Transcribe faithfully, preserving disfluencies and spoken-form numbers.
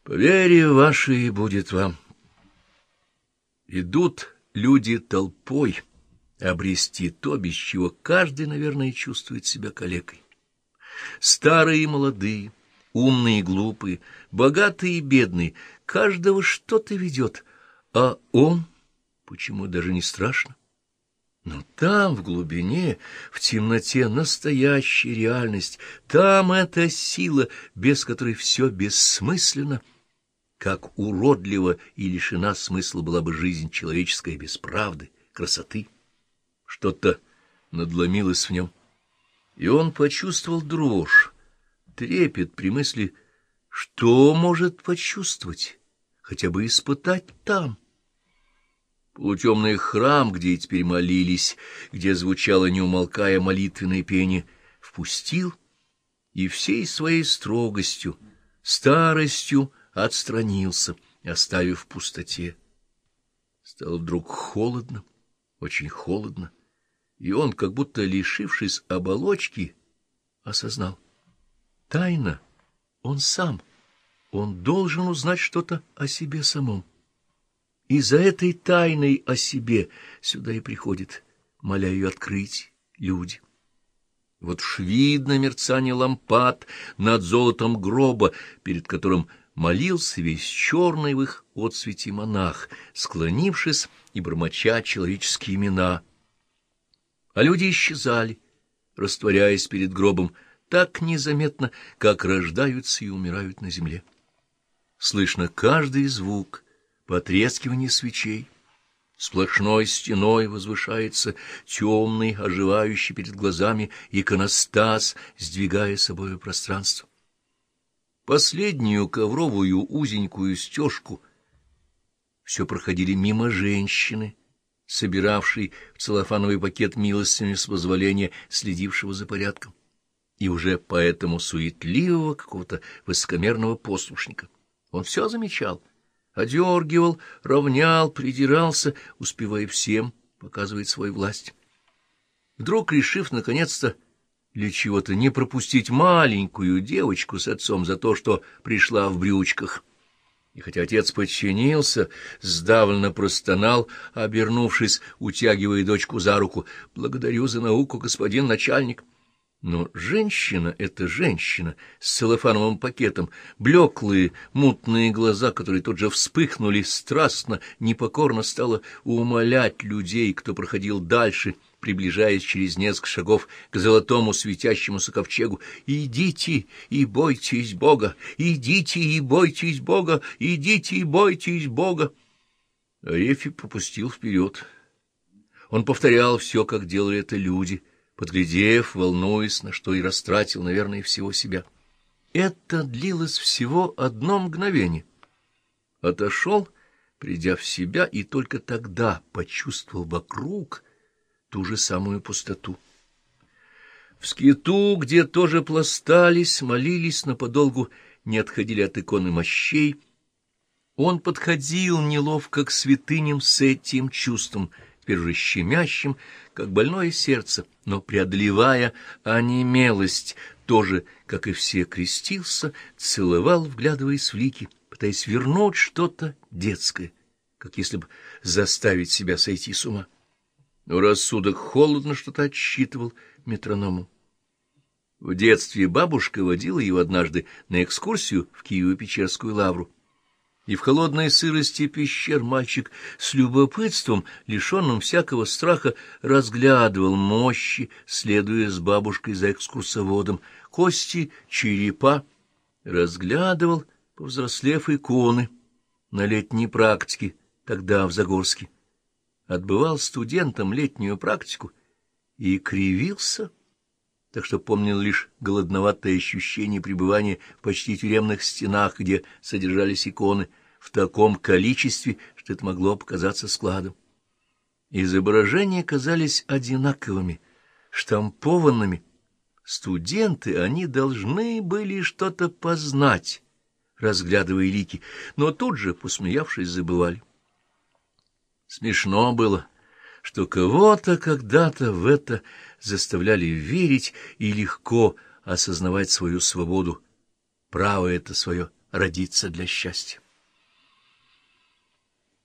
По вере вашей будет вам. Идут люди толпой обрести то, без чего каждый, наверное, чувствует себя калекой. Старые и молодые, умные и глупые, богатые и бедные, каждого что-то ведет, а он, почему даже не страшно? Но там, в глубине, в темноте, настоящая реальность, там эта сила, без которой все бессмысленно. Как уродлива и лишена смысла была бы жизнь человеческая без правды, красоты. Что-то надломилось в нем, и он почувствовал дрожь, трепет при мысли, что может почувствовать, хотя бы испытать там. Полутемный храм, где теперь молились, где звучало не умолкая молитвенное пение, впустил и всей своей строгостью, старостью отстранился, оставив в пустоте. Стало вдруг холодно, очень холодно, и он, как будто лишившись оболочки, осознал. Тайна, он сам, он должен узнать что-то о себе самом. И за этой тайной о себе сюда и приходит, моля ее открыть, люди. Вот уж видно мерцание лампад над золотом гроба, перед которым молился весь черный в их отсвете монах, склонившись и бормоча человеческие имена. А люди исчезали, растворяясь перед гробом, так незаметно, как рождаются и умирают на земле. Слышно каждый звук, потрескивание свечей. Сплошной стеной возвышается темный, оживающий перед глазами иконостас, сдвигая собою пространство. Последнюю ковровую узенькую стежку все проходили мимо женщины, собиравшей в целлофановый пакет милостями с позволения следившего за порядком, и уже поэтому суетливого какого-то высокомерного послушника. Он все замечал, одергивал, равнял, придирался, успевая всем показывать свою власть. Вдруг, решив наконец-то для чего-то не пропустить маленькую девочку с отцом за то, что пришла в брючках, и хотя отец подчинился, сдавленно простонал, обернувшись, утягивая дочку за руку: «Благодарю за науку, господин начальник». Но женщина — это женщина с целлофановым пакетом, блеклые, мутные глаза, которые тут же вспыхнули страстно, непокорно стала умолять людей, кто проходил дальше, приближаясь через несколько шагов к золотому светящемуся ковчегу: «Идите и бойтесь Бога! Идите и бойтесь Бога! Идите и бойтесь Бога!» Рефи попустил вперед. Он повторял все, как делали это люди, подглядев, волнуясь, на что и растратил, наверное, всего себя. Это длилось всего одно мгновение. Отошел, придя в себя, и только тогда почувствовал вокруг ту же самую пустоту. В скиту, где тоже пластались, молились, но подолгу не отходили от иконы мощей, он подходил неловко к святыням с этим чувством, теперь уже щемящим, как больное сердце, но, преодолевая онемелость, тоже, как и все, крестился, целовал, вглядываясь в лики, пытаясь вернуть что-то детское, как если бы заставить себя сойти с ума. Но рассудок холодно что-то отсчитывал метроному. В детстве бабушка водила его однажды на экскурсию в Киево-Печерскую лавру. И в холодной сырости пещер мальчик с любопытством, лишенным всякого страха, разглядывал мощи, следуя с бабушкой за экскурсоводом, кости, черепа, разглядывал, повзрослев, иконы на летней практике, тогда в Загорске. Отбывал студентам летнюю практику и кривился, так что помнил лишь голодноватое ощущение пребывания в почти тюремных стенах, где содержались иконы, в таком количестве, что это могло показаться складом. Изображения казались одинаковыми, штампованными. Студенты, они должны были что-то познать, разглядывая лики, но тут же, посмеявшись, забывали. Смешно было, что кого-то когда-то в это заставляли верить и легко осознавать свою свободу, право это свое родиться для счастья.